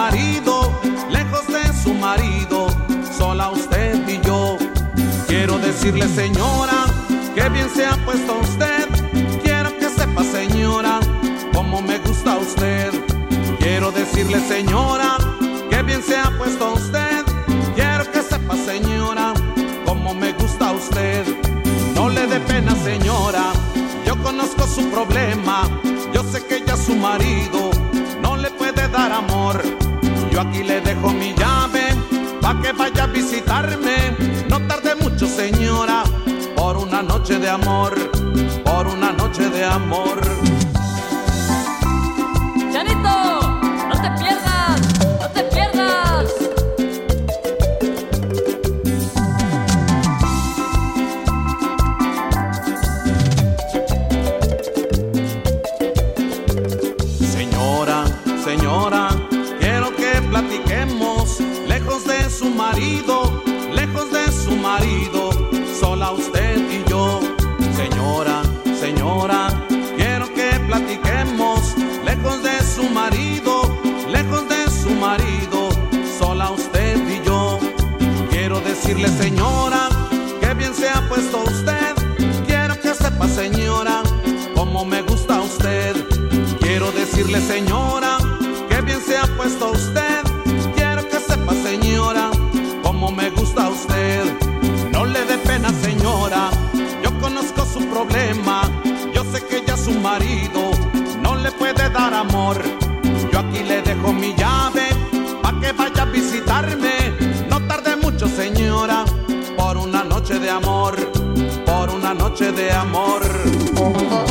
marido, lejos de su marido, sola usted y yo. Quiero decirle, señora, que bien se ha puesto usted. Quiero que sepa, señora, cómo me gusta usted. Quiero decirle, señora, que bien se ha puesto usted. Quiero que sepa, señora, cómo me gusta usted. No le dé pena, señora, yo conozco su problema. Yo sé que ya su marido no le puede dar amor. Yo aquí le dejo mi llave pa' que vaya a visitarme. No tarde mucho, señora, por una noche de amor, por una noche de amor. Chanito, no te pierdas, no te pierdas. Señora, señora, quiero que platiquemos, lejos de su marido, lejos de su marido, sola usted y yo. Señora, señora, quiero que platiquemos, lejos de su marido, lejos de su marido, sola usted y yo. Quiero decirle, señora, que bien se ha puesto usted. Quiero que sepa, señora, cómo me gusta usted. Quiero decirle, señora, que bien se ha puesto usted. Quiero que sepa, señora, cómo me gusta usted. No le dé pena, señora, yo conozco su problema. Yo sé que ya su marido no le puede dar amor. Yo aquí le dejo mi llave pa' que vaya a visitarme. No tarde mucho, señora, por una noche de amor, por una noche de amor.